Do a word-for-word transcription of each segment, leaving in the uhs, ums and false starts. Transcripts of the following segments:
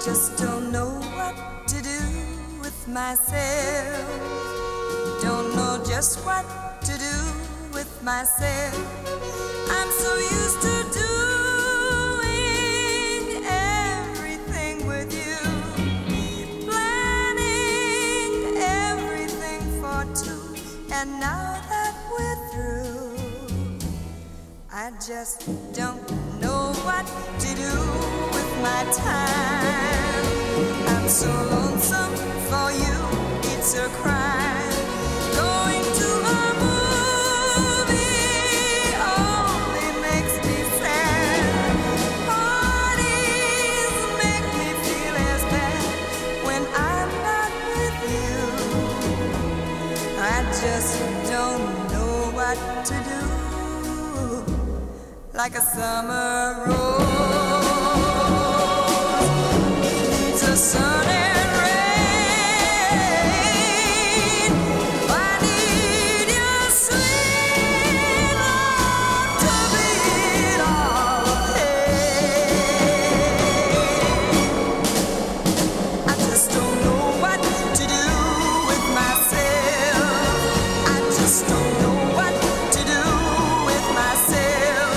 just don't know what to do with myself. Don't know just what to do with myself. I'm so used to doing everything with you, planning everything for two, and now that we're through, I just don't know what to do with my time. I'm so lonesome for you, it's a crime. Going to a movie only makes me sad. Parties make me feel as bad when I'm not with you. I just don't know what to do. Like a summer rose needs a sun and rain. I need your sweet love to beat all pain. I just don't know what to do with myself. I just don't know what to do with myself.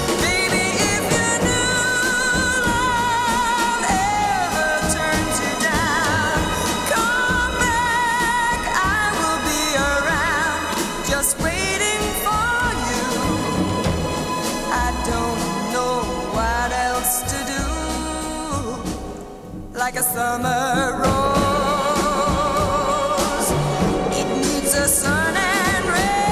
Like a summer rose, it needs a sun and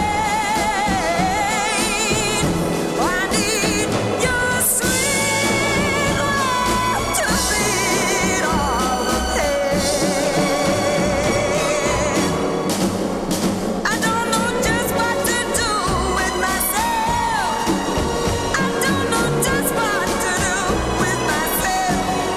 rain. I need your sweet love to beat all the pain. I don't know just what to do with myself. I don't know just what to do with myself.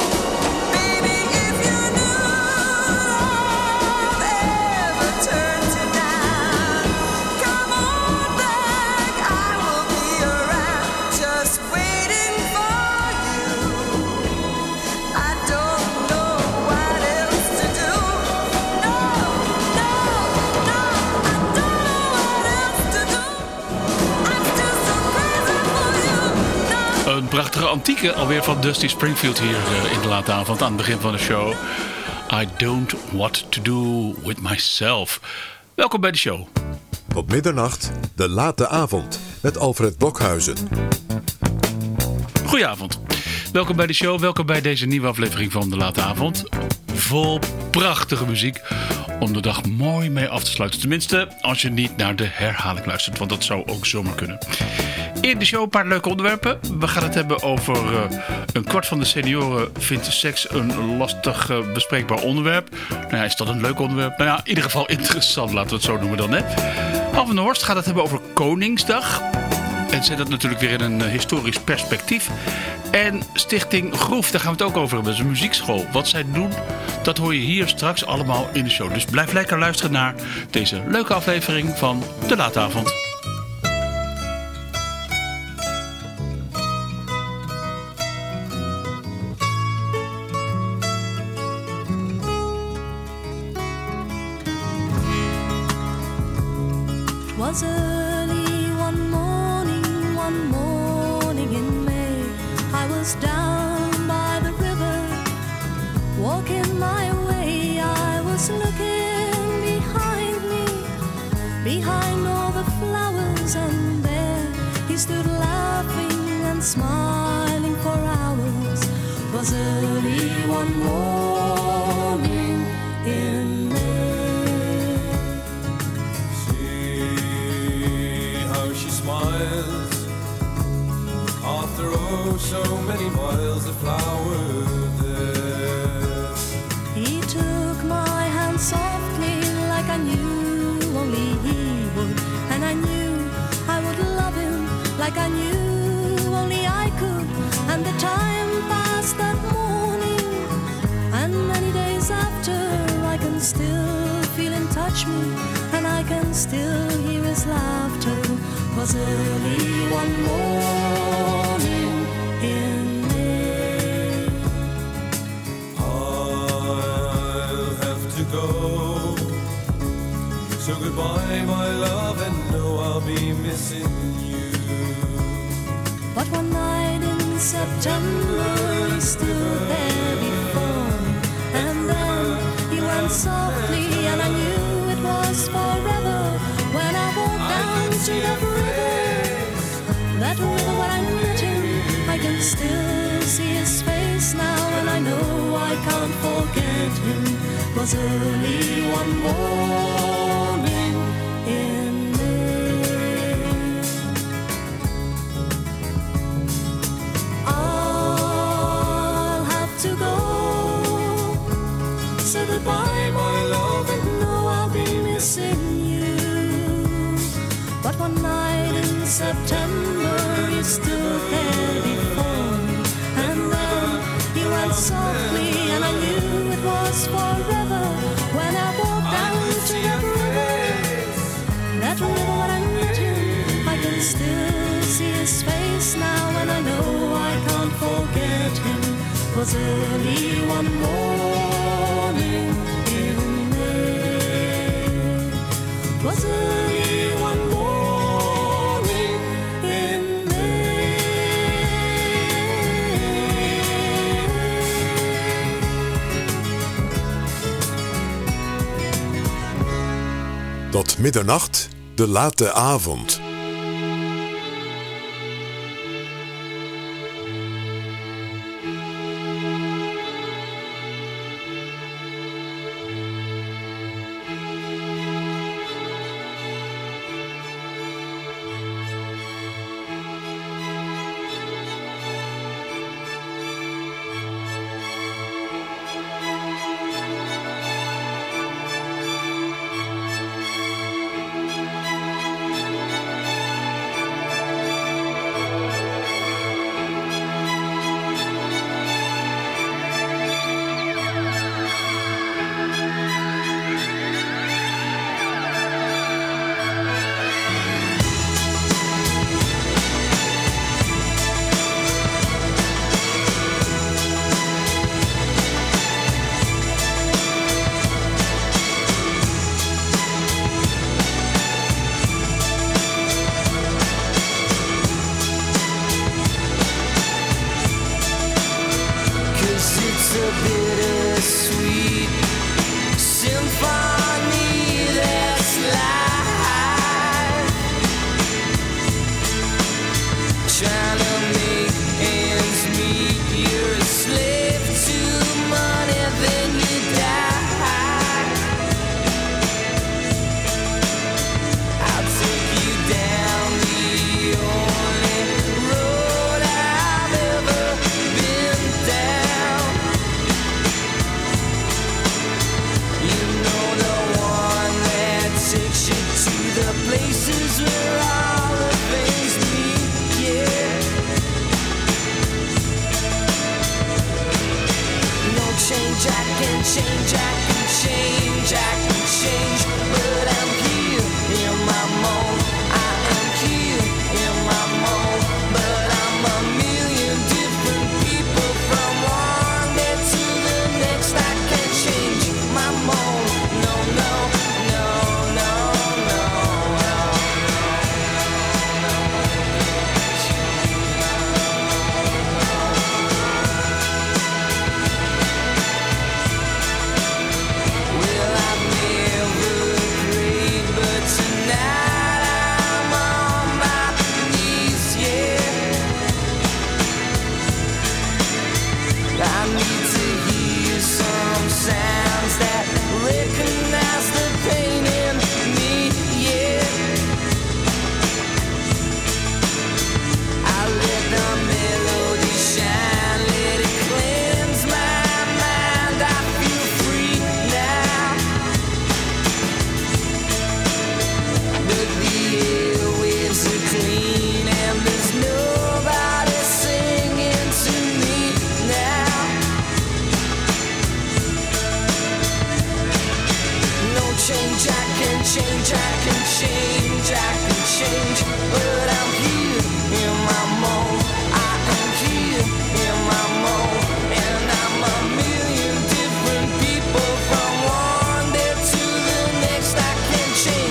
Een prachtige antieke alweer van Dusty Springfield hier uh, in de late avond aan het begin van de show. I don't what to do with myself. Welkom bij de show. Tot middernacht, de late avond met Alfred Blokhuizen. Goedenavond. Welkom bij de show. Welkom bij deze nieuwe aflevering van de late avond. Vol prachtige muziek om de dag mooi mee af te sluiten. Tenminste, als je niet naar de herhaling luistert, want dat zou ook zomaar kunnen. In de show een paar leuke onderwerpen. We gaan het hebben over uh, een kwart van de senioren vindt seks een lastig uh, bespreekbaar onderwerp. Nou ja, is dat een leuk onderwerp? Nou ja, in ieder geval interessant, laten we het zo noemen dan. Hè? Alf van der Horst gaat het hebben over Koningsdag. En zet dat natuurlijk weer in een uh, historisch perspectief. En Stichting Groef, daar gaan we het ook over hebben. Dat is een muziekschool. Wat zij doen, dat hoor je hier straks allemaal in de show. Dus blijf lekker luisteren naar deze leuke aflevering van De Late Avond. Was early one morning, one morning in May. I was down by the river, walking my way. I was looking behind me, behind all the flowers, and there he stood laughing and smiling for hours. Was early one morning in May. Smiles after oh so many miles of flower there. He took my hand softly like I knew only he would, and I knew I would love him like I knew only I could. And the time passed that morning, and many days after I can still feel him touch me, and I can still hear his laughter. Was early one morning in May. Ah, So goodbye, my love, and know I'll be missing you. But one night in September he stood there before me, and then he went softly, and I knew it was forever. When I walked down to that river, that river where I met him, I can still see his face now, and I know I can't forget him. It was early one morning in May. I'll have to go, say goodbye, my love, and know I'll be missing you. But one night in September he stood there before me, and then he went softly, and I knew it was forever. When I walked down to that river, that river when I met him, I can still see his face now, and I know I can't forget him. It was early one morning in May. It was early one morning in May. Tot middernacht, de late avond. Change.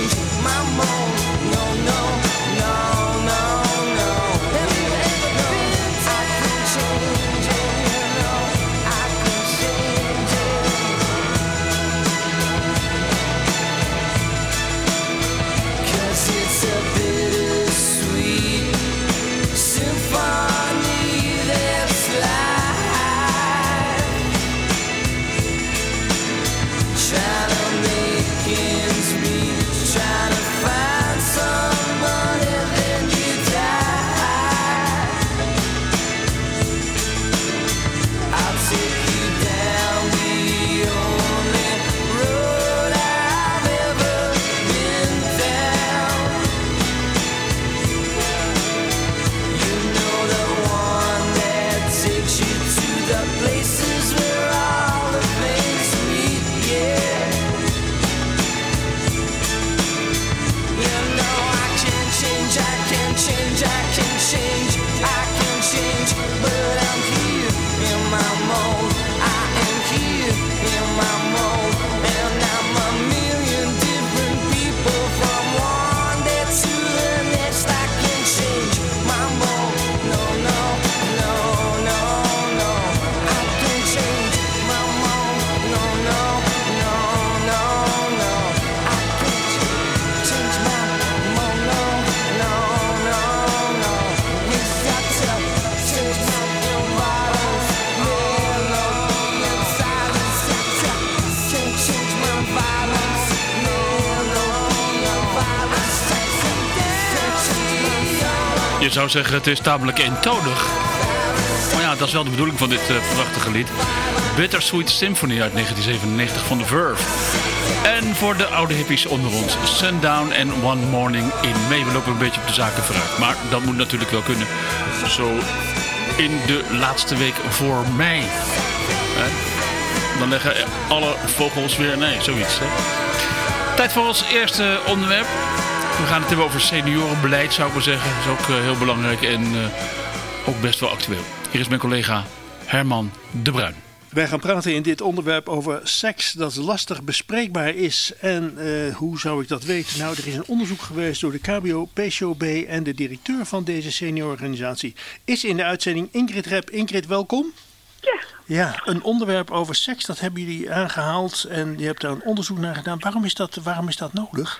Je zou zeggen, het is tamelijk eentonig. Maar ja, dat is wel de bedoeling van dit uh, prachtige lied. Bittersweet Symphony uit negentien zevenennegentig van The Verve. En voor de oude hippies onder ons, Sundown en One Morning in May. We lopen een beetje op de zaken vooruit. Maar dat moet natuurlijk wel kunnen. Zo in de laatste week voor mei. Hè? Dan leggen alle vogels weer... Nee, zoiets. Hè? Tijd voor ons eerste onderwerp. We gaan het hebben over seniorenbeleid, zou ik maar zeggen. Dat is ook uh, heel belangrijk en uh, ook best wel actueel. Hier is mijn collega Herman de Bruin. Wij gaan praten in dit onderwerp over seks dat lastig bespreekbaar is. En uh, hoe zou ik dat weten? Nou, er is een onderzoek geweest door de K B O, P C O B en de directeur van deze seniorenorganisatie is in de uitzending Ingrid Rep. Ingrid, welkom. Ja. Ja, een onderwerp over seks, dat hebben jullie aangehaald en je hebt daar een onderzoek naar gedaan. Waarom is dat, waarom is dat nodig?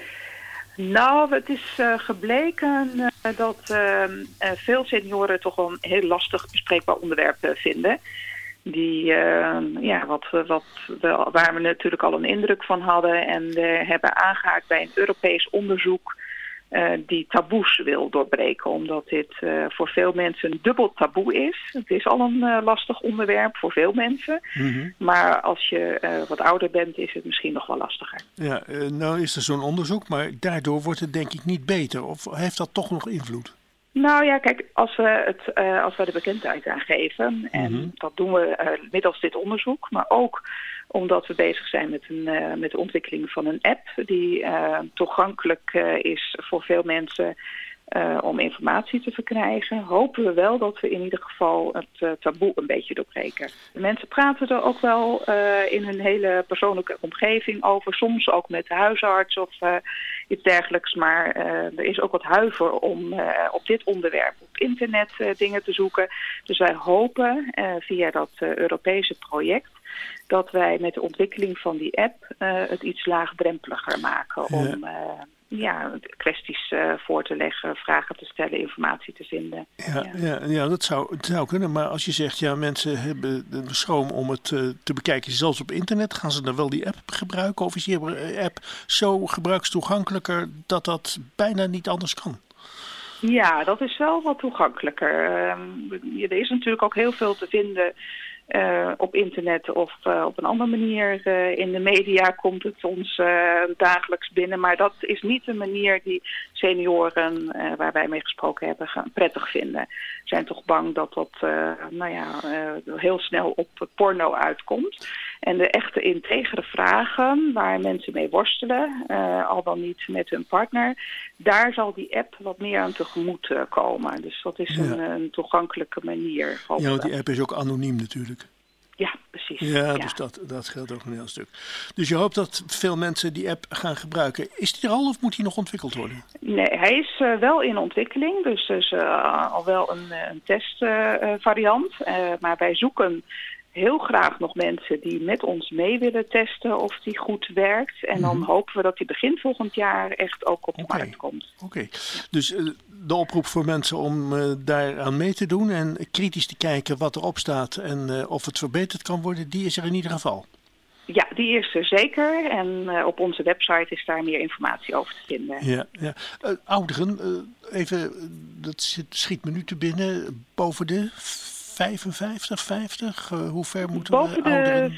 Nou, het is uh, gebleken uh, dat uh, uh, veel senioren toch wel een heel lastig bespreekbaar onderwerp uh, vinden. Die, uh, ja, wat, wat we, waar we natuurlijk al een indruk van hadden en uh, hebben aangehaakt bij een Europees onderzoek uh, die taboes wil doorbreken. Omdat dit uh, voor veel mensen een dubbel taboe is. Het is al een uh, lastig onderwerp voor veel mensen. Mm-hmm. Maar als je uh, wat ouder bent is het misschien nog wel lastiger. Ja, uh, nou is er zo'n onderzoek, maar daardoor wordt het denk ik niet beter. Of heeft dat toch nog invloed? Nou ja, kijk, als we, het, uh, als we de bekendheid aangeven, en mm-hmm. dat doen we uh, middels dit onderzoek, maar ook omdat we bezig zijn met, een, uh, met de ontwikkeling van een app die uh, toegankelijk uh, is voor veel mensen uh, om informatie te verkrijgen, hopen we wel dat we in ieder geval het uh, taboe een beetje doorbreken. De mensen praten er ook wel uh, in hun hele persoonlijke omgeving over, soms ook met de huisarts of uh, iets dergelijks, maar uh, er is ook wat huiver om uh, op dit onderwerp op internet uh, dingen te zoeken. Dus wij hopen uh, via dat uh, Europese project dat wij met de ontwikkeling van die app uh, het iets laagdrempeliger maken om ja. Uh, ja, kwesties uh, voor te leggen, vragen te stellen, informatie te vinden. Ja, ja. ja, ja dat, zou, dat zou kunnen. Maar als je zegt, ja, mensen hebben de schroom om het uh, te bekijken, zelfs op internet, gaan ze dan wel die app gebruiken? Of is die app zo gebruikstoegankelijker dat dat bijna niet anders kan? Ja, dat is wel wat toegankelijker. Uh, er is natuurlijk ook heel veel te vinden Uh, op internet of uh, op een andere manier uh, in de media komt het ons uh, dagelijks binnen. Maar dat is niet de manier die senioren uh, waar wij mee gesproken hebben gaan prettig vinden. Ze zijn toch bang dat dat uh, nou ja, uh, heel snel op porno uitkomt. En de echte integere vragen waar mensen mee worstelen, uh, al dan niet met hun partner, daar zal die app wat meer aan tegemoet uh, komen. Dus dat is ja. een, een toegankelijke manier. Ja, want die app is ook anoniem natuurlijk. Ja, precies. Ja, ja. dus dat, dat geldt ook een heel stuk. Dus je hoopt dat veel mensen die app gaan gebruiken. Is die er al of moet die nog ontwikkeld worden? Nee, hij is uh, wel in ontwikkeling. Dus er is uh, al wel een, een testvariant. Uh, uh, maar wij zoeken heel graag nog mensen die met ons mee willen testen of die goed werkt. En dan mm-hmm. hopen we dat die begin volgend jaar echt ook op de okay. markt komt. Oké, okay. Dus uh, de oproep voor mensen om uh, daar aan mee te doen en kritisch te kijken wat erop staat en uh, of het verbeterd kan worden, die is er in ieder geval. Ja, die is er zeker. En uh, op onze website is daar meer informatie over te vinden. Ja, ja. Uh, ouderen, uh, even, dat schiet me nu te binnen, boven de vijfenvijftig, vijftig? Uh, hoe ver moeten boven we ouderen?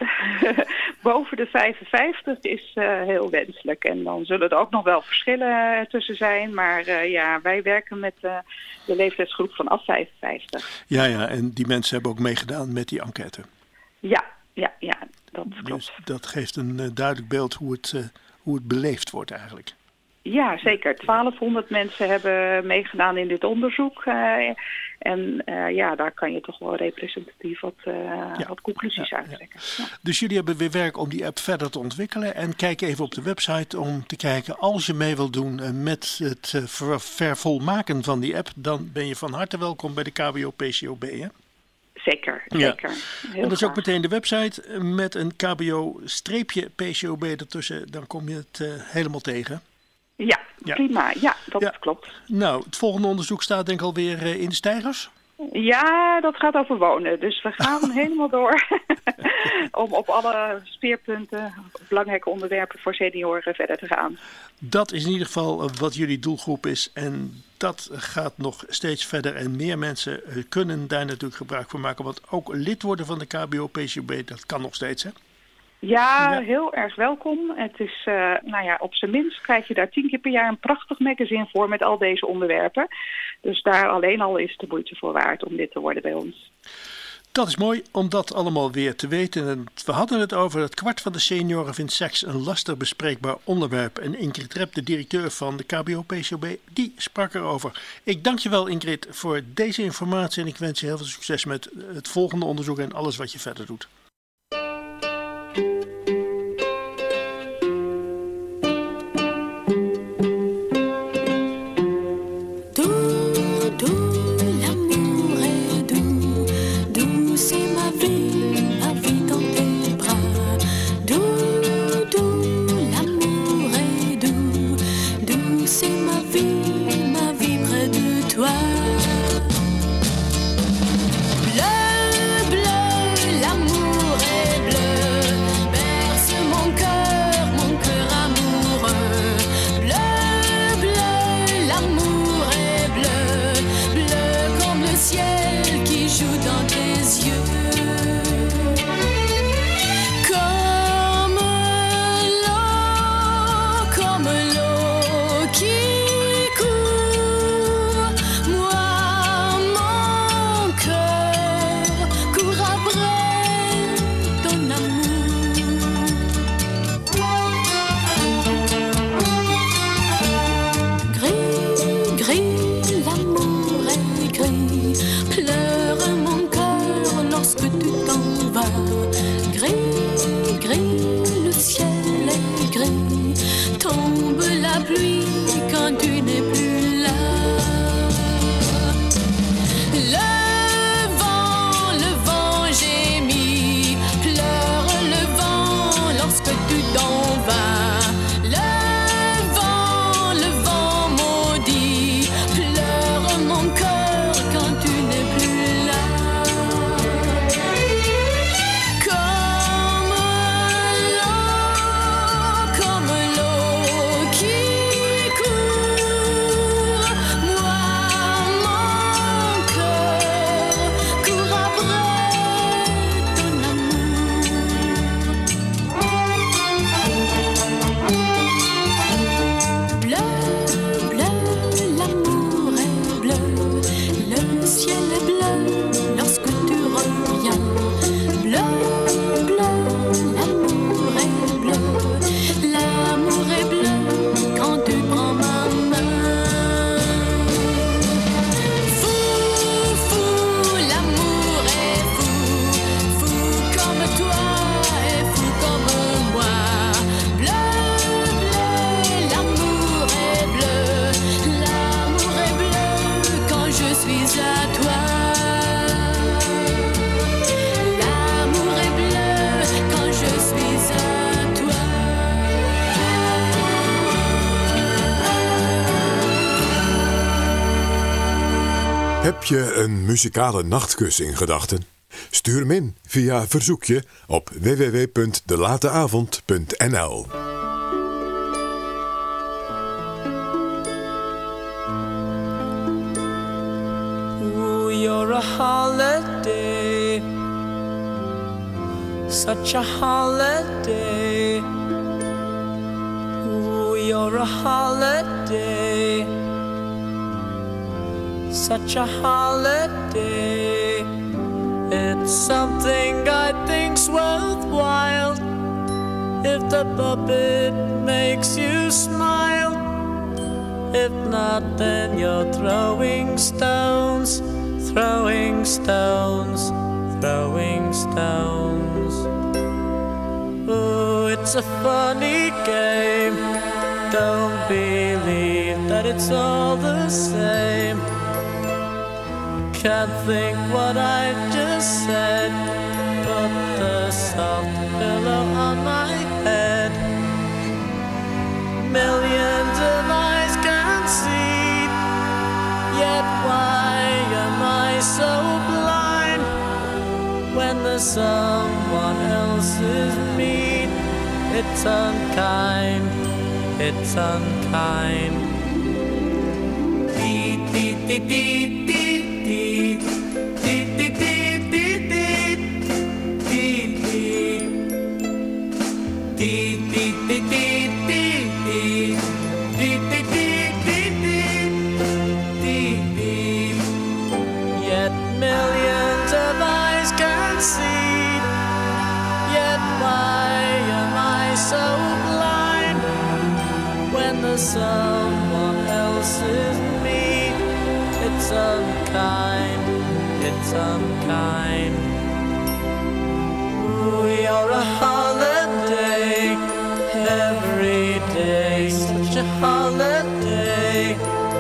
De, boven de vijfenvijftig is uh, heel wenselijk. En dan zullen er ook nog wel verschillen tussen zijn. Maar uh, ja, wij werken met uh, de leeftijdsgroep vanaf vijfenvijftig. Ja, ja, en die mensen hebben ook meegedaan met die enquête. Ja, ja, ja, dat klopt. Dus dat geeft een uh, duidelijk beeld hoe het, uh, hoe het beleefd wordt eigenlijk. Ja, zeker. twaalfhonderd mensen hebben meegedaan in dit onderzoek. Uh, en uh, ja, daar kan je toch wel representatief wat, uh, ja. wat conclusies ja, uittrekken. Ja. Ja. Dus jullie hebben weer werk om die app verder te ontwikkelen. En kijk even op de website om te kijken, als je mee wilt doen met het uh, ver- vervolmaken van die app, dan ben je van harte welkom bij de K B O P C O B, hè? Zeker, ja. zeker. Heel en dat is ook meteen de website met een K B O-P C O B ertussen. Dan kom je het uh, helemaal tegen. Ja, ja, prima. Ja, dat ja. klopt. Nou, het volgende onderzoek staat denk ik alweer uh, in de stijgers? Ja, dat gaat over wonen. Dus we gaan helemaal door om op alle speerpunten, belangrijke onderwerpen voor senioren verder te gaan. Dat is in ieder geval wat jullie doelgroep is en dat gaat nog steeds verder en meer mensen kunnen daar natuurlijk gebruik van maken. Want ook lid worden van de K B O P C O B, dat kan nog steeds, hè? Ja, Ja. heel erg welkom. Het is, uh, nou ja, op zijn minst krijg je daar tien keer per jaar een prachtig magazine voor met al deze onderwerpen. Dus daar alleen al is de moeite voor waard om lid te worden bij ons. Dat is mooi om dat allemaal weer te weten. En we hadden het over het kwart van de senioren vindt seks een lastig bespreekbaar onderwerp. En Ingrid Rep, de directeur van de K B O P C O B, die sprak erover. Ik dank je wel, Ingrid, voor deze informatie en ik wens je heel veel succes met het volgende onderzoek en alles wat je verder doet. Heb je een muzikale nachtkus in gedachten? Stuur hem in via verzoekje op w w w punt de late avond punt n l. Ooh, you're a holiday, such a holiday. Ooh, you're a holiday, such a holiday. It's something I think's worthwhile if the puppet makes you smile. If not, then you're throwing stones, throwing stones, throwing stones. Ooh, it's a funny game. Don't believe that it's all the same. Can't think what I just said. Put the soft pillow on my head. Millions of eyes can see, yet why am I so someone else's meat. It's unkind, it's unkind. Dee, dee, dee, dee, dee, dee. Dee, dee, dee, dee, dee. Dee, dee. Dee, dee, dee, dee, dee, dee. Dee, dee, dee, dee, dee. Dee, dee. Yet millions of eyes can see. Yet why am I so blind when the someone else is me? It's unkind, it's unkind. We are a holiday, every day, such a holiday.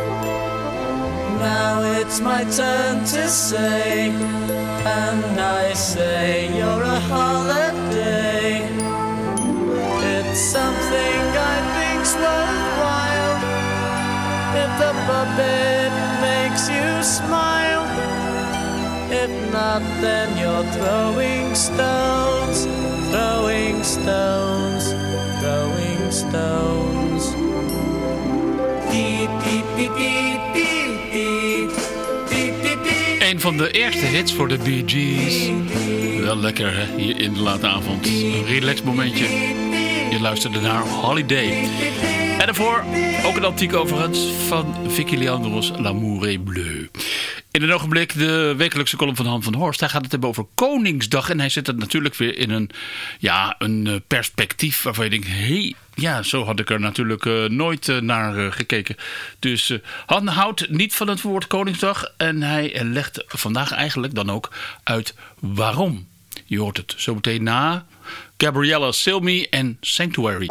Now it's my turn to say, and I say you're a holiday. It's something I think's worthwhile. If the puppet makes you smile, if not, then you're throwing stones, throwing stones, throwing stones. Dee, dee, dee, dee, dee, dee. Dee, dee, dee. Een van de eerste hits voor de Bee Gees. Wel lekker hè, hier in de late avond. Een relax momentje. Je luisterde naar Holiday. En daarvoor ook een antiek overigens van Vicky Leandros, L'amour est bleu. In een ogenblik de wekelijkse column van Han van Horst. Hij gaat het hebben over Koningsdag. En hij zet het natuurlijk weer in een, ja, een perspectief waarvan je denkt... Hey, ja, zo had ik er natuurlijk uh, nooit uh, naar uh, gekeken. Dus uh, Han houdt niet van het woord Koningsdag. En hij legt vandaag eigenlijk dan ook uit waarom. Je hoort het zo meteen na Gabriella Cilmi en Sanctuary.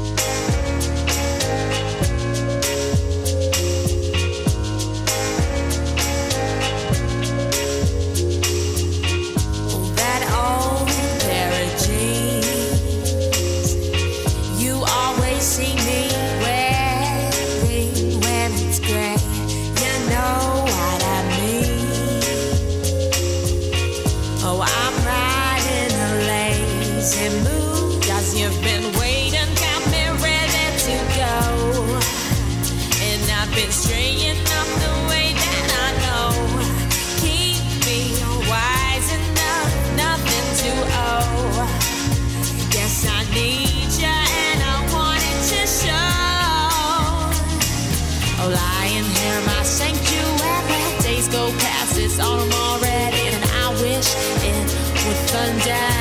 Autumn already, and I wish it would thunder.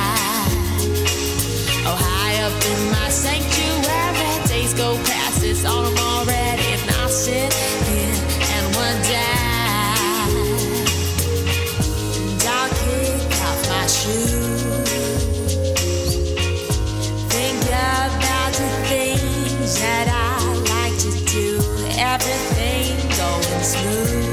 Oh, high up in my sanctuary, days go past. It's autumn already, and I sit here and wonder. And I'll kick off my shoes, think about the things that I like to do. Everything going smooth.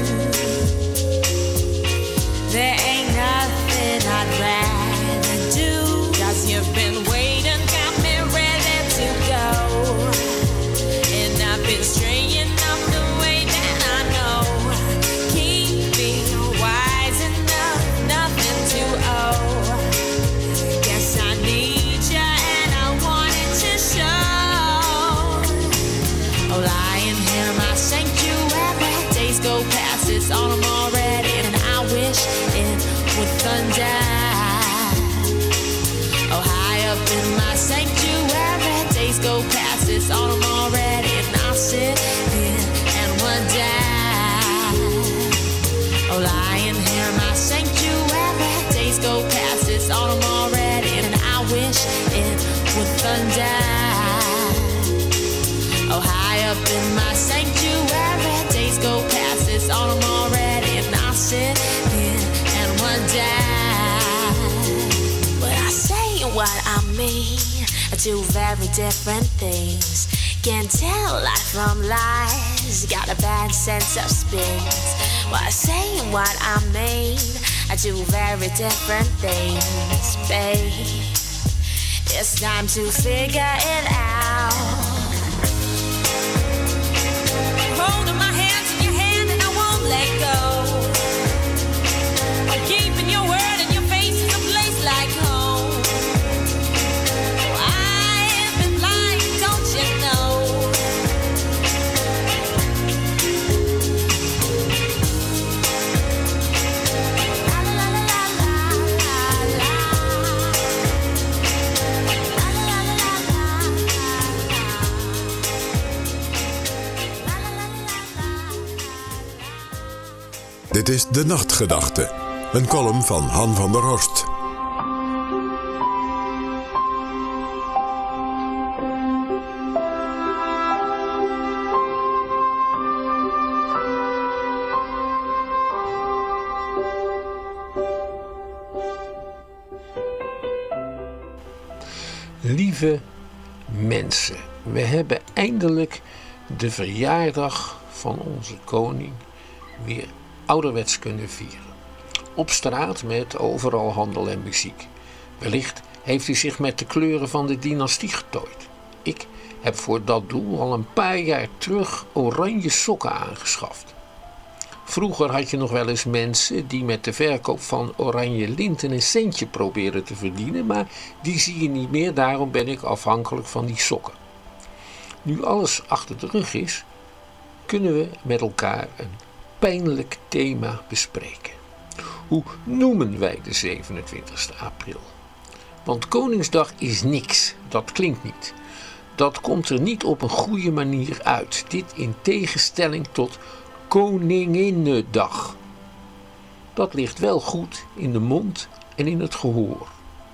There ain't nothing I'd rather do, 'cause you've been waiting, got me ready to go. And I've been straying up the way that I know. Keep me wise enough, nothing to owe. Guess I need you and I want it to show. Oh, lying here in my sanctuary, days go past, it's autumn already, and I wish it would thunder. Oh, high up in my sanctuary, days go past, it's autumn already, and I sit here and wonder. Oh, lying here in my sanctuary, days go past, it's autumn already, and I wish it would thunder. Oh, high up in my sanctuary, days go past, it's autumn already, and I sit here and wonder. But I say what I mean, two very different things. Can't tell life from lies, got a bad sense of space. Well, I say what I mean, two very different things, babe. It's time to figure it out. Holding my hands in your hand and I won't let go. I'm keeping your word and your face is a place Dit is De Nachtgedachte, een column van Han van der Horst. Lieve mensen, we hebben eindelijk de verjaardag van onze koning weer ouderwets kunnen vieren. Op straat met overal handel en muziek. Wellicht heeft hij zich met de kleuren van de dynastie getooid. Ik heb voor dat doel al een paar jaar terug oranje sokken aangeschaft. Vroeger had je nog wel eens mensen die met de verkoop van oranje linten een centje proberen te verdienen, maar die zie je niet meer, daarom ben ik afhankelijk van die sokken. Nu alles achter de rug is, kunnen we met elkaar een pijnlijk thema bespreken. Hoe noemen wij de zevenentwintigste april? Want Koningsdag is niks, dat klinkt niet. Dat komt er niet op een goede manier uit. Dit in tegenstelling tot Koninginnedag. Dat ligt wel goed in de mond en in het gehoor.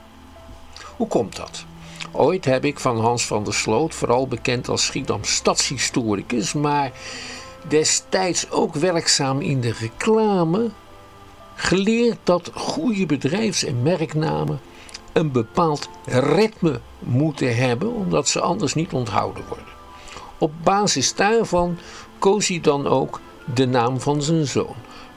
Hoe komt dat? Ooit heb ik van Hans van der Sloot, vooral bekend als Schiedam stadshistoricus, maar destijds ook werkzaam in de reclame, geleerd dat goede bedrijfs- en merknamen een bepaald ritme moeten hebben, omdat ze anders niet onthouden worden. Op basis daarvan koos hij dan ook de naam van zijn zoon,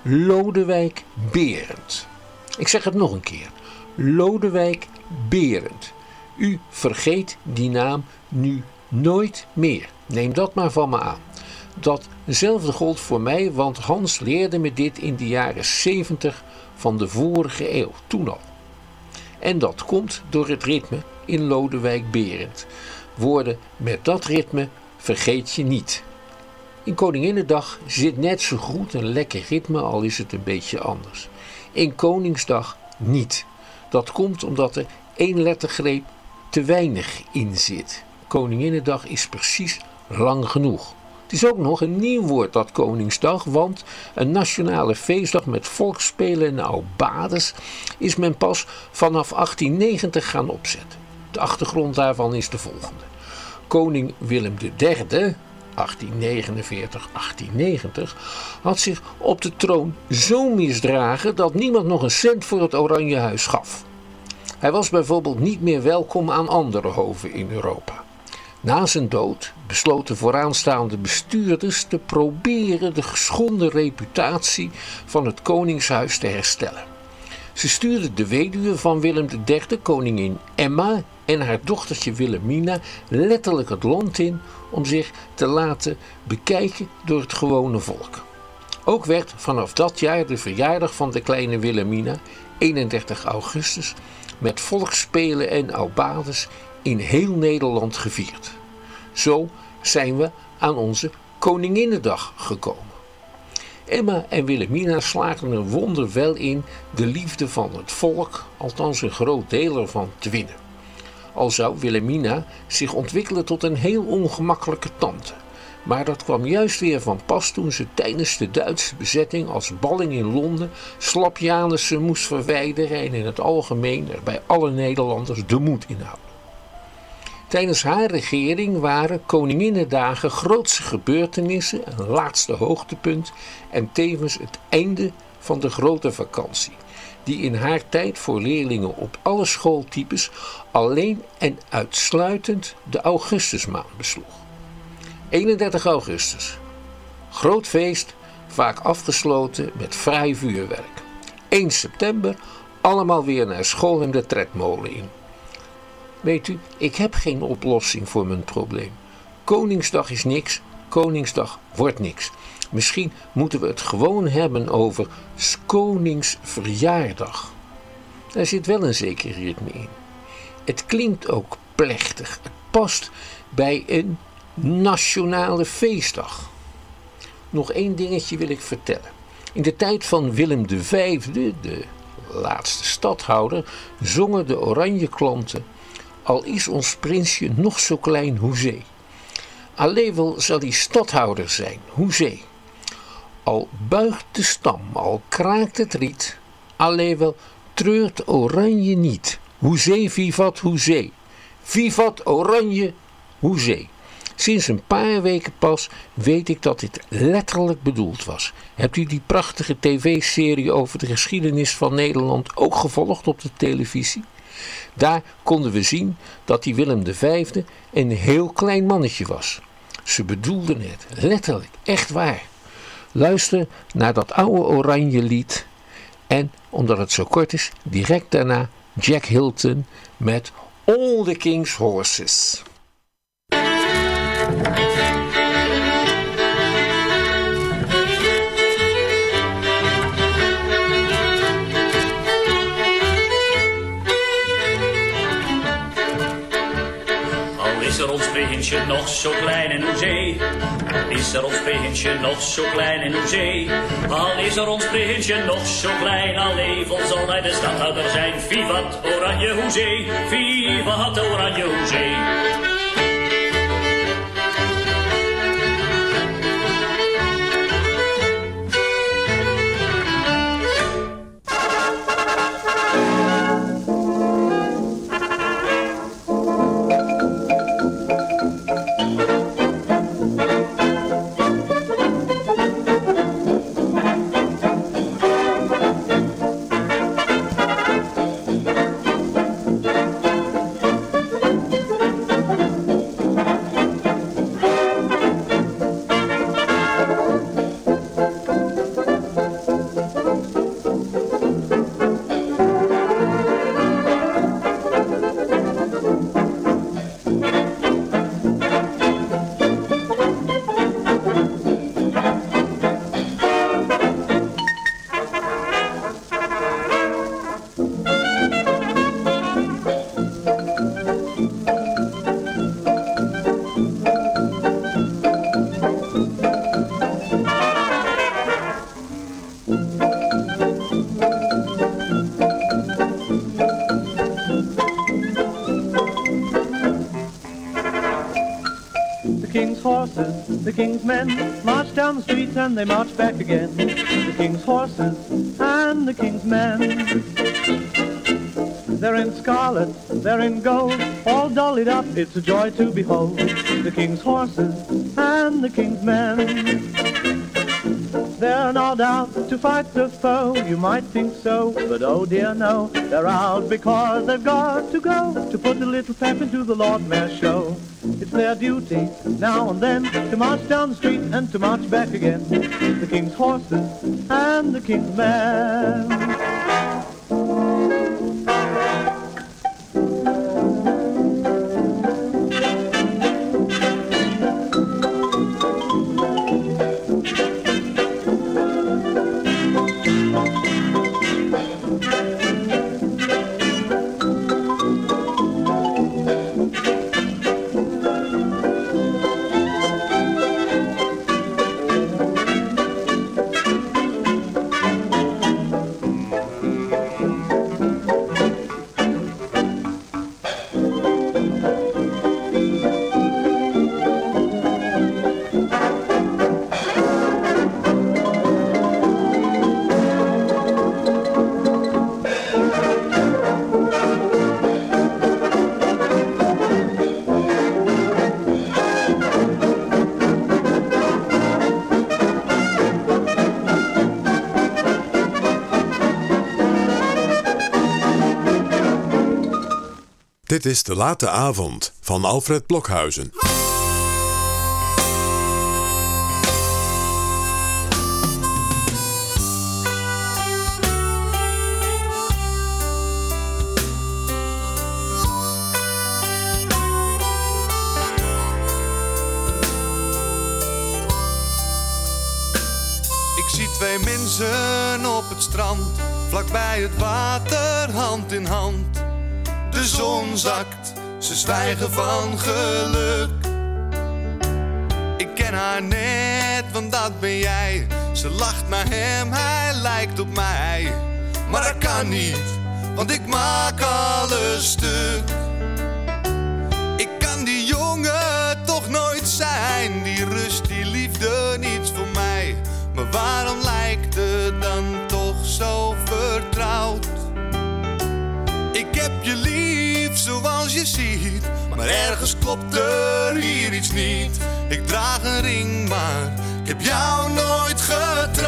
Lodewijk Berend. Ik zeg het nog een keer, Lodewijk Berend. U vergeet die naam nu nooit meer. Neem dat maar van me aan. Datzelfde gold voor mij, want Hans leerde me dit in de jaren zeventig van de vorige eeuw, toen al. En dat komt door het ritme in Lodewijk Berend. Woorden met dat ritme vergeet je niet. In Koninginnedag zit net zo goed een lekker ritme, al is het een beetje anders. In Koningsdag niet. Dat komt omdat er één lettergreep te weinig in zit. Koninginnedag is precies lang genoeg. Het is ook nog een nieuw woord, dat Koningsdag, want een nationale feestdag met volksspelen en aubades is men pas vanaf achttien negentig gaan opzetten. De achtergrond daarvan is de volgende. Koning Willem de derde, achttien negenenveertig tot achttien negentig, had zich op de troon zo misdragen dat niemand nog een cent voor het Oranje Huis gaf. Hij was bijvoorbeeld niet meer welkom aan andere hoven in Europa. Na zijn dood besloten vooraanstaande bestuurders te proberen de geschonden reputatie van het Koningshuis te herstellen. Ze stuurden de weduwe van Willem de derde, koningin Emma, en haar dochtertje Wilhelmina letterlijk het land in om zich te laten bekijken door het gewone volk. Ook werd vanaf dat jaar de verjaardag van de kleine Wilhelmina, eenendertig augustus, met volksspelen en aubades in heel Nederland gevierd. Zo zijn we aan onze Koninginnedag gekomen. Emma en Wilhelmina slaagden er wonderwel in de liefde van het volk, althans een groot deel ervan, te winnen. Al zou Wilhelmina zich ontwikkelen tot een heel ongemakkelijke tante. Maar dat kwam juist weer van pas toen ze tijdens de Duitse bezetting als balling in Londen Slapjanissen moest verwijderen en in het algemeen er bij alle Nederlanders de moed inhouden. Tijdens haar regering waren Koninginnedagen grootste gebeurtenissen, een laatste hoogtepunt en tevens het einde van de grote vakantie, die in haar tijd voor leerlingen op alle schooltypes alleen en uitsluitend de augustusmaand besloeg. eenendertig augustus. Groot feest, vaak afgesloten met fraai vuurwerk. één september, allemaal weer naar school en de tredmolen in. Weet u, ik heb geen oplossing voor mijn probleem. Koningsdag is niks, Koningsdag wordt niks. Misschien moeten we het gewoon hebben over 's Konings verjaardag. Daar zit wel een zeker ritme in. Het klinkt ook plechtig. Het past bij een nationale feestdag. Nog één dingetje wil ik vertellen. In de tijd van Willem de vijfde, de laatste stadhouder, zongen de oranje klanten: al is ons prinsje nog zo klein hoezee. Alleen wel zal hij stadhouder zijn, hoezee. Al buigt de stam, al kraakt het riet, alleen wel treurt oranje niet. Hoezee, vivat, hoezee. Vivat, oranje, hoezee. Sinds een paar weken pas weet ik dat dit letterlijk bedoeld was. Hebt u die prachtige tv-serie over de geschiedenis van Nederland ook gevolgd op de televisie? Daar konden we zien dat die Willem de Vijfde een heel klein mannetje was. Ze bedoelden het, letterlijk, echt waar. Luister naar dat oude oranje lied en, omdat het zo kort is, direct daarna Jack Hilton met All the King's Horses. Is er ons prinsje nog zo klein en hoezee? Is er ons prinsje nog zo klein en hoezee? Al is er ons prinsje nog zo klein, al leven zal hij de stadhouder zijn. Vivat oranje hoezee, vivat oranje hoezee. The king's men march down the street and they march back again. The king's horses and the king's men. They're in scarlet, they're in gold, all dollied up, it's a joy to behold. The king's horses and the king's men. They're not out to fight the foe, you might think so, but oh dear no. They're out because they've got to go to put a little pep into the Lord Mayor's show. It's their duty now and then to march down the street and to march back again. The king's horses and the king's men. Dit is De Late Avond van Alfred Blokhuizen. Ik zie twee mensen op het strand, vlakbij het water, hand in hand. De zon zakt, ze zwijgen van geluk. Ik ken haar net, want dat ben jij. Ze lacht naar hem, hij lijkt op mij. Maar dat kan niet, want ik maak alles stuk. Ik kan die jongen toch nooit zijn. Die rust, die liefde, niets voor mij. Maar waarom lijkt het dan toch zo vertrouwd? Ik heb je lief zoals je ziet, maar ergens klopt er hier iets niet. Ik draag een ring, maar ik heb jou nooit getrouwd.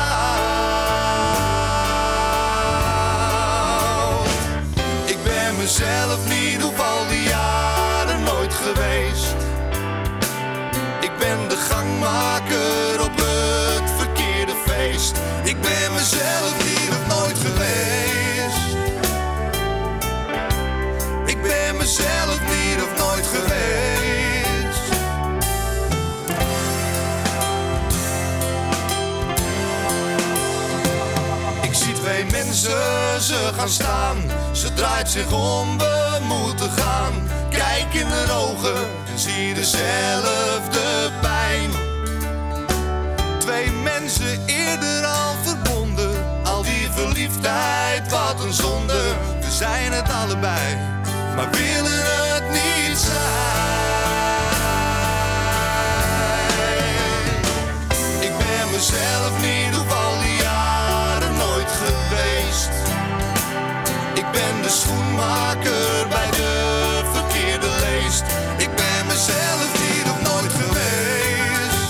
Ik ben mezelf niet op al die jaren nooit geweest. Ik ben de gangmaker op het verkeerde feest. Ik ben mezelf niet of nooit geweest. Ik ben mezelf niet of nooit geweest. Ik zie twee mensen, ze gaan staan. Ze draait zich om, we moeten gaan. Kijk in de ogen en zie dezelfde pijn. Twee mensen eerder al verbonden. Al die verliefdheid, wat een zonde. We zijn het allebei, maar willen het niet zijn. Ik ben mezelf niet op al die jaren nooit geweest. Ik ben de schoenmaker bij de verkeerde leest. Ik ben mezelf niet of nooit geweest.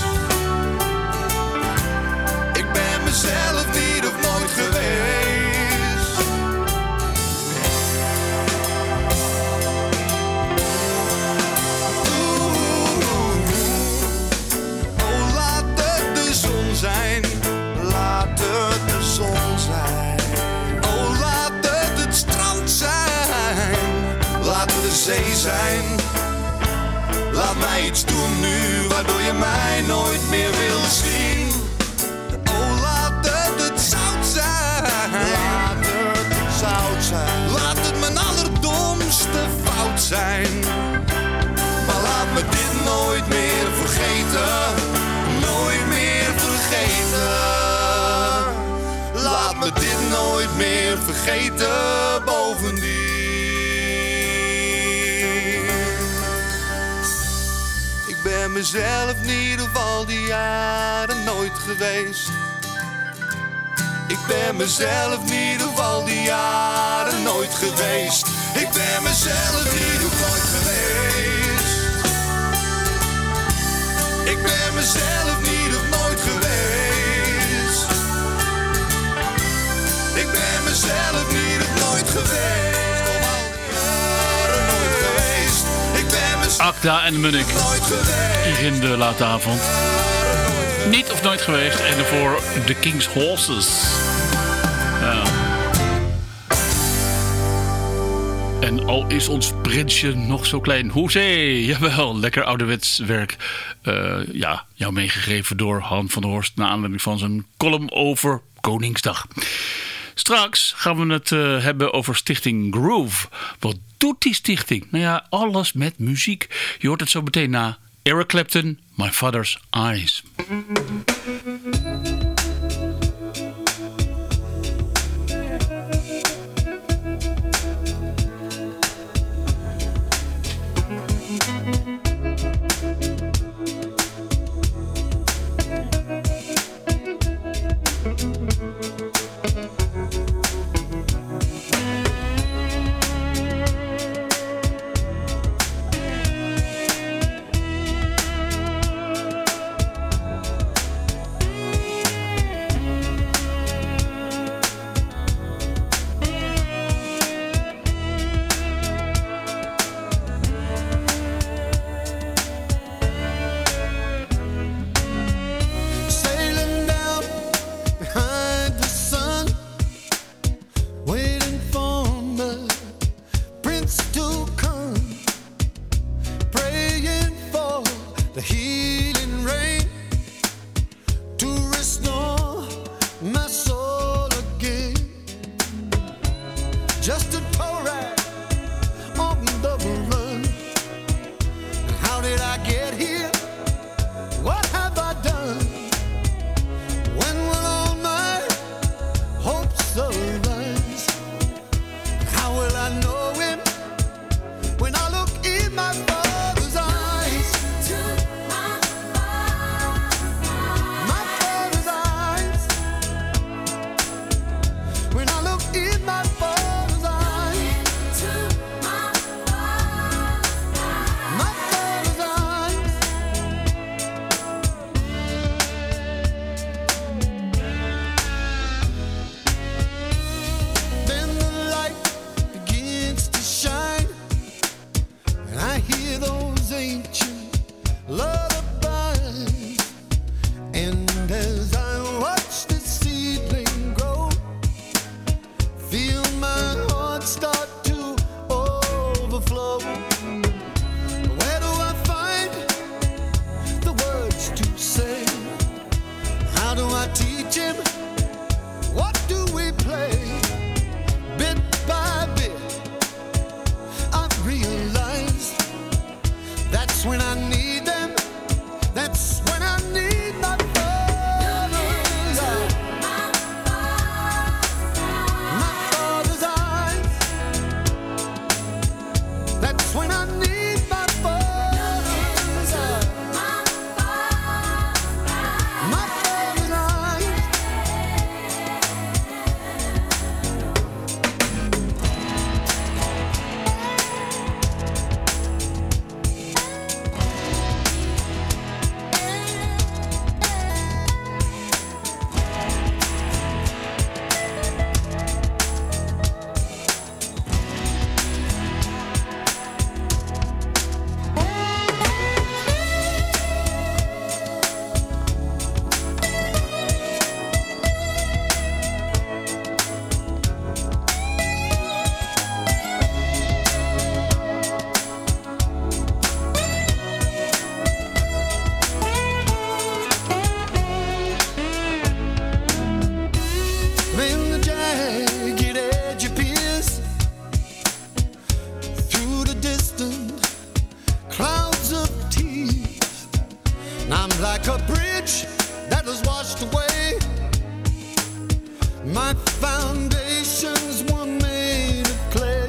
Ik ben mezelf niet of nooit geweest. Oeh, oh, laat het de zon zijn. Laat het de zon zijn. Oh, laat het het strand zijn. Laat het de zee zijn. Laat mij iets doen nu, waardoor je mij nooit meer wil zien. Oh, laat het het zout zijn. Laat het het zout zijn. Laat het mijn allerdomste fout zijn. Maar laat me dit nooit meer vergeten. Nooit meer vergeten. Laat me dit nooit meer vergeten, bovendien. Ik ben mezelf niet of al die jaren nooit geweest. Ik ben mezelf niet of al die jaren nooit geweest. Ik ben mezelf niet of nooit geweest. Ik ben mezelf niet of nooit geweest. Ik ben mezelf niet of nooit geweest. Om al die jaren nooit geweest. Ik ben mezelf Acta en Munnik. nooit geweest. Hier in de late avond. Niet of nooit geweest. En daarvoor The King's Horses. Ja. En al is ons prinsje nog zo klein. Hoezee, jawel, lekker ouderwets werk. Uh, ja, jou meegegeven door Han van der Horst. Naar aanleiding van zijn column over Koningsdag. Straks gaan we het uh, hebben over Stichting Groove. Wat doet die stichting? Nou ja, alles met muziek. Je hoort het zo meteen na Eric Clapton, My Father's Eyes. How do I teach him? What do we play? Bit by bit, I realized that's when I need them. That's when I need my father's eyes. My father's eyes. That's when I need my father's eyes. My father's eyes. When the jagged edge appears through the distant clouds of tears, and I'm like a bridge that was washed away. My foundations were made of clay.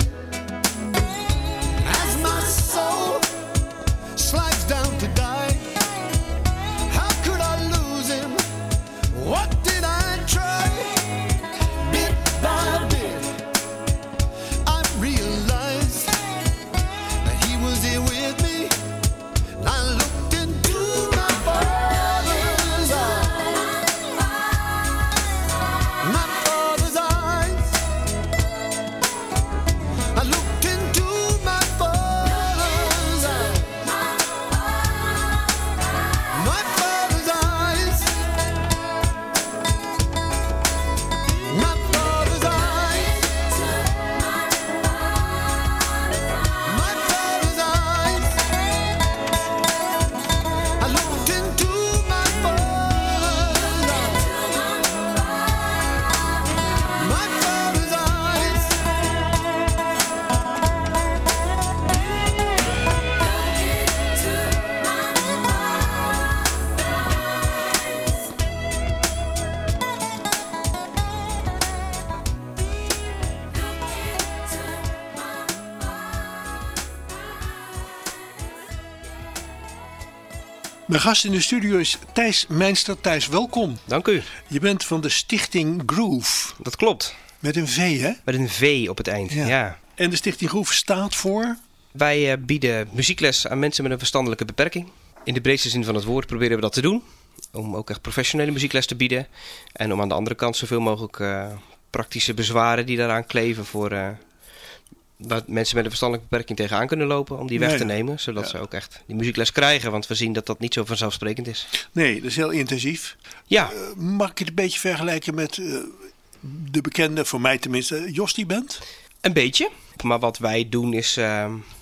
As my soul slides down to die, how could I lose him? What did I try? Bit by bit, I realized that he was here with me. I looked into my father's eyes. My father's eyes. I looked into my father's eyes. My father's eyes. My father's eyes. My father's eyes. I looked into my father's eyes. My father's eyes. Mijn gast in de studio is Thijs Meinster. Thijs, welkom. Dank u. Je bent van de stichting Groove. Dat klopt. Met een V, hè? Met een V op het eind, ja. ja. En de stichting Groove staat voor? Wij uh, bieden muziekles aan mensen met een verstandelijke beperking. In de breedste zin van het woord proberen we dat te doen. Om ook echt professionele muziekles te bieden. En om aan de andere kant zoveel mogelijk uh, praktische bezwaren die daaraan kleven voor uh, wat mensen met een verstandelijke beperking tegenaan kunnen lopen. Om die weg Nee, te ja. nemen. Zodat Ja. ze ook echt die muziekles krijgen. Want we zien dat dat niet zo vanzelfsprekend is. Nee, dat is heel intensief. Ja. Uh, mag ik het een beetje vergelijken met uh, de bekende, voor mij tenminste, Jostie Band? Een beetje. Maar wat wij doen is... Uh,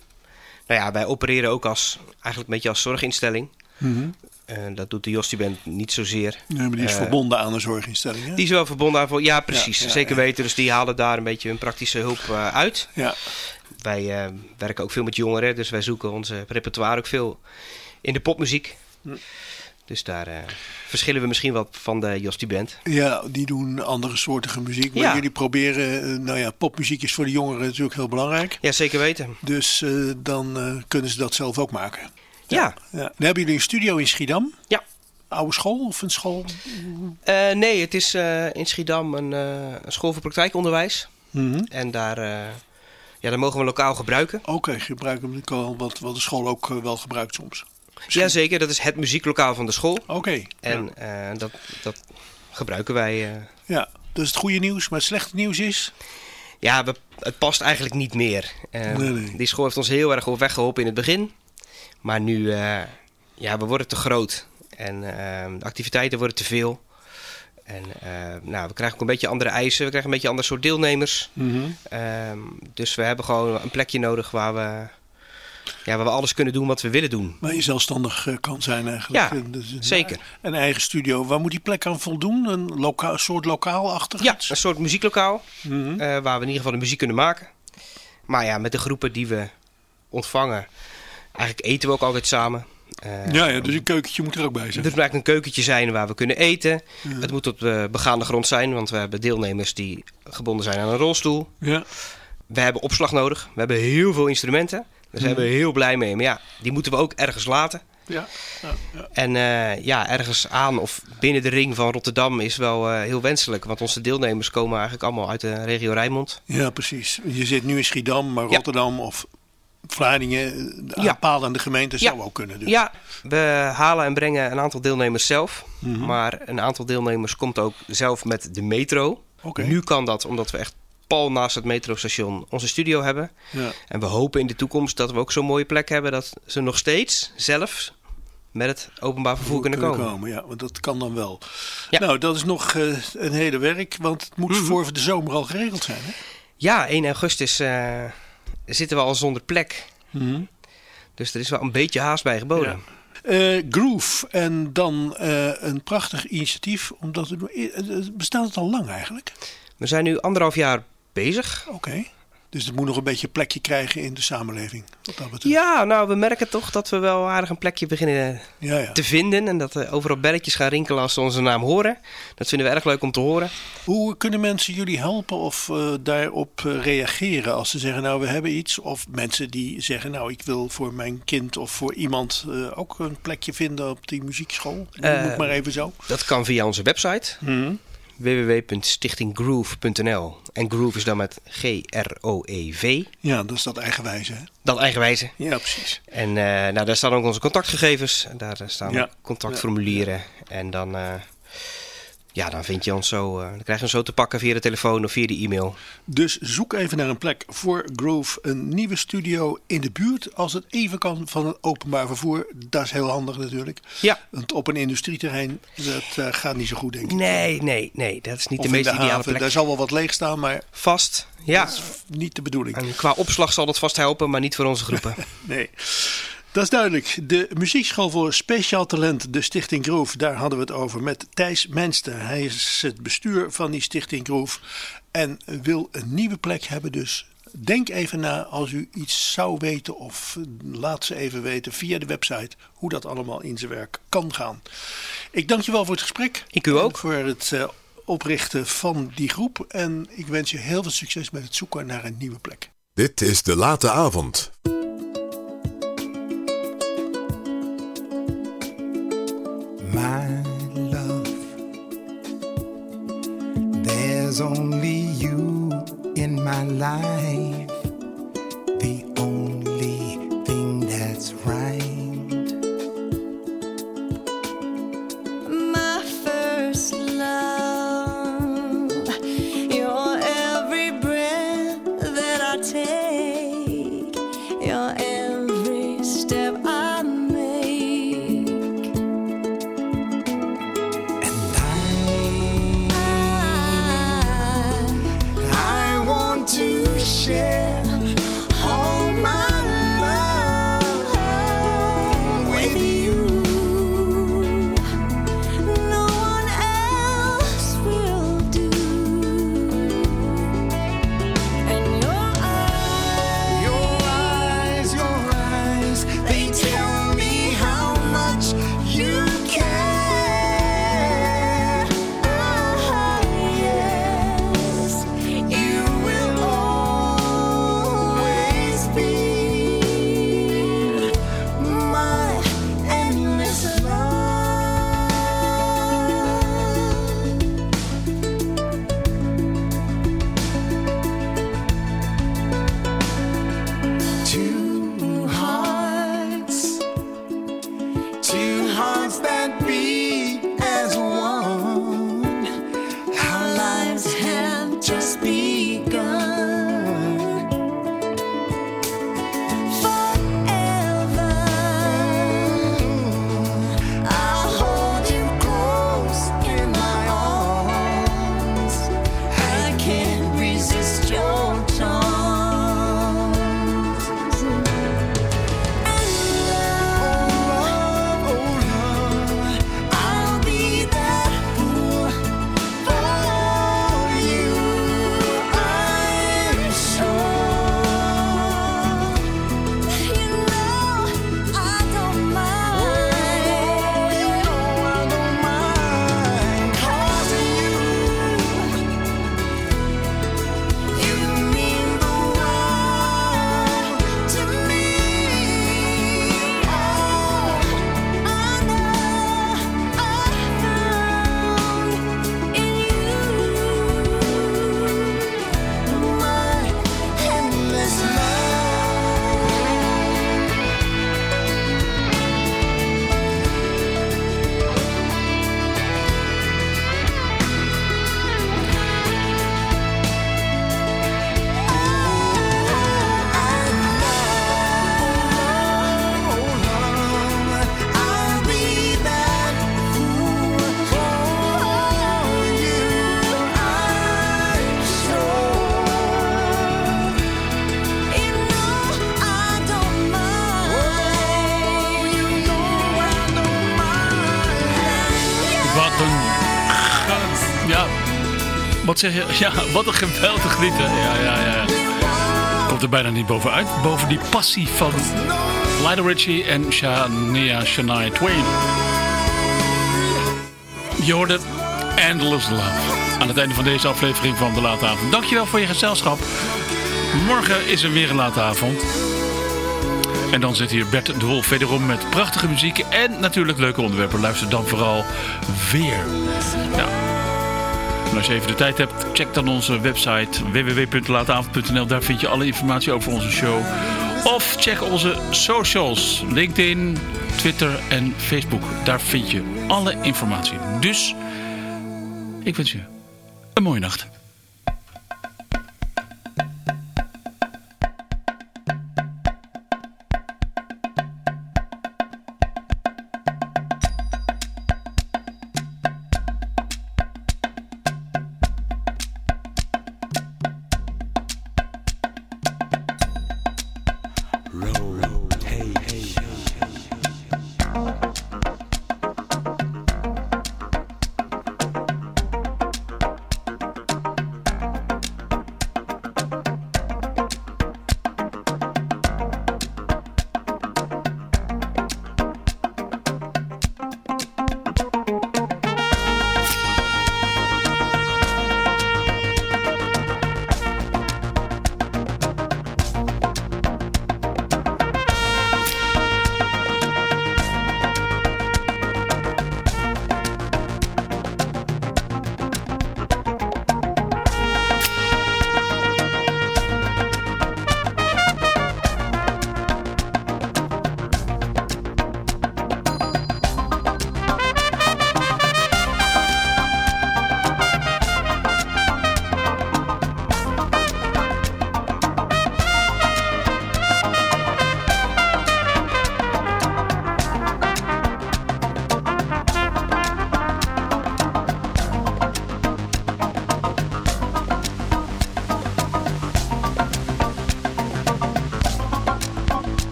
nou ja, wij opereren ook als, eigenlijk een beetje als zorginstelling. Mm-hmm. Uh, dat doet de Jostie Band niet zozeer. Nee, maar die is Uh, verbonden aan een zorginstelling, hè? Die is wel verbonden aan... Ja, precies. Ja, ja, zeker ja. weten. Dus die halen daar een beetje hun praktische hulp uh, uit. Ja. Wij uh, werken ook veel met jongeren. Dus wij zoeken onze repertoire ook veel in de popmuziek. Hm. Dus daar uh, verschillen we misschien wat van de Jostie Band. Ja, die doen andere soortige muziek. Maar Ja. jullie proberen... uh, nou ja, popmuziek is voor de jongeren natuurlijk heel belangrijk. Ja, zeker weten. Dus uh, dan uh, kunnen ze dat zelf ook maken. Ja. ja. Dan hebben jullie een studio in Schiedam. Ja. Oude school of een school? Uh, nee, het is uh, in Schiedam een, uh, een school voor praktijkonderwijs. Mm-hmm. En daar, uh, ja, daar mogen we lokaal gebruiken. Oké, okay, gebruiken we wel wat, wat de school ook uh, wel gebruikt soms. Jazeker, dat is het muzieklokaal van de school. Oké. Okay, en ja. uh, dat, dat gebruiken wij. Uh... Ja, dat is het goede nieuws. Maar het slechte nieuws is? Ja, we, het past eigenlijk niet meer. Uh, nee, nee. Die school heeft ons heel erg weggeholpen in het begin. Maar nu, uh, ja, we worden te groot. En uh, de activiteiten worden te veel. En uh, nou, we krijgen ook een beetje andere eisen. We krijgen een beetje ander soort deelnemers. Mm-hmm. Uh, dus we hebben gewoon een plekje nodig waar we ja, waar we alles kunnen doen wat we willen doen. Waar je zelfstandig uh, kan zijn eigenlijk. Ja, dus een, zeker. Een eigen studio. Waar moet die plek aan voldoen? Een, loka- een soort lokaal-achtig Ja, iets? een soort muzieklokaal. Mm-hmm. Uh, waar we in ieder geval de muziek kunnen maken. Maar ja, met de groepen die we ontvangen. Eigenlijk eten we ook altijd samen. Uh, ja, ja, dus een keukentje moet er ook bij zijn. Het moet eigenlijk een keukentje zijn waar we kunnen eten. Ja. Het moet op de begaande grond zijn. Want we hebben deelnemers die gebonden zijn aan een rolstoel. Ja. We hebben opslag nodig. We hebben heel veel instrumenten. Daar zijn Mm. we heel blij mee. Maar ja, die moeten we ook ergens laten. Ja, ja, ja. En uh, ja, ergens aan of binnen de ring van Rotterdam is wel uh, heel wenselijk. Want onze deelnemers komen eigenlijk allemaal uit de regio Rijnmond. Ja, precies. Je zit nu in Schiedam, maar Ja. Rotterdam of Vlaardingen, de Ja. aanpalende gemeenten Ja. zou ook kunnen. Dus. Ja, we halen en brengen een aantal deelnemers zelf. Mhm. Maar een aantal deelnemers komt ook zelf met de metro. Oké. Nu kan dat omdat we echt pal naast het metrostation onze studio hebben. Ja. En we hopen in de toekomst dat we ook zo'n mooie plek hebben dat ze nog steeds zelf met het openbaar vervoer kunnen komen. Ja, want dat kan dan wel. Ja. Nou, dat is nog uh, een hele werk, want het moet Mhm. voor de zomer al geregeld zijn. Hè? Ja, één augustus uh, zitten we al zonder plek. Mhm. Dus er is wel een beetje haast bij geboden. Ja. Uh, Groove en dan uh, een prachtig initiatief, omdat het, het bestaat het al lang eigenlijk. We zijn nu anderhalf jaar bezig. Oké, okay. Dus het moet nog een beetje een plekje krijgen in de samenleving. Wat dat betreft. Ja, nou, we merken toch dat we wel aardig een plekje beginnen ja, ja. te vinden. En dat er overal belletjes gaan rinkelen als ze onze naam horen. Dat vinden we erg leuk om te horen. Hoe kunnen mensen jullie helpen of uh, daarop uh, reageren als ze zeggen, nou, we hebben iets? Of mensen die zeggen, nou, ik wil voor mijn kind of voor iemand uh, ook een plekje vinden op die muziekschool? Noem Uh, het maar even zo. Dat kan via onze website. Mm-hmm. w w w punt stichting groove punt n l. En Groove is dan met G R O E V. Ja, dat is dat eigenwijze. Hè? Dat eigenwijze. Ja, precies. En uh, nou, daar staan ook onze contactgegevens. En daar staan ja. ook contactformulieren. Ja. En dan, uh, ja, dan vind je ons zo. Uh, dan krijg je ons zo te pakken via de telefoon of via de e-mail. Dus zoek even naar een plek voor Groove. Een nieuwe studio in de buurt. Als het even kan van het openbaar vervoer. Dat is heel handig natuurlijk. Ja. Want op een industrieterrein, dat uh, gaat niet zo goed, denk ik. Nee, nee, nee. Dat is niet of de meest de ideale haven, plek. Daar zal wel wat leeg staan, maar vast. Ja. Dat is niet de bedoeling. En qua opslag zal dat vast helpen, maar niet voor onze groepen. Nee. Dat is duidelijk. De muziekschool voor speciaal talent, de Stichting Groove, daar hadden we het over met Thijs Mensten. Hij is het bestuur van die Stichting Groove en wil een nieuwe plek hebben. Dus denk even na als u iets zou weten of laat ze even weten via de website hoe dat allemaal in zijn werk kan gaan. Ik dank je wel voor het gesprek. Ik u ook. En voor het uh, oprichten van die groep. En ik wens je heel veel succes met het zoeken naar een nieuwe plek. Dit is De Late Avond. My love, there's only you in my life, the only thing that's right. My first love, you're every breath that I take, you're every step I make. And I, I want to share Wat een... ge- Ja, wat zeg je? Ja, wat een geweldig lied, hè? Ja, ja, ja. Komt er bijna niet bovenuit. Boven die passie van Lionel Richie en Shania Shania Twain. Je hoorde Endless Love. Aan het einde van deze aflevering van De Late Avond. Dankjewel voor je gezelschap. Morgen is er weer een late avond. En dan zit hier Bert de Wolf wederom met prachtige muziek en natuurlijk leuke onderwerpen. Luister dan vooral weer. Ja. En als je even de tijd hebt, check dan onze website w w w punt de late avond punt n l. Daar vind je alle informatie over onze show. Of check onze socials. LinkedIn, Twitter en Facebook. Daar vind je alle informatie. Dus ik wens je een mooie nacht.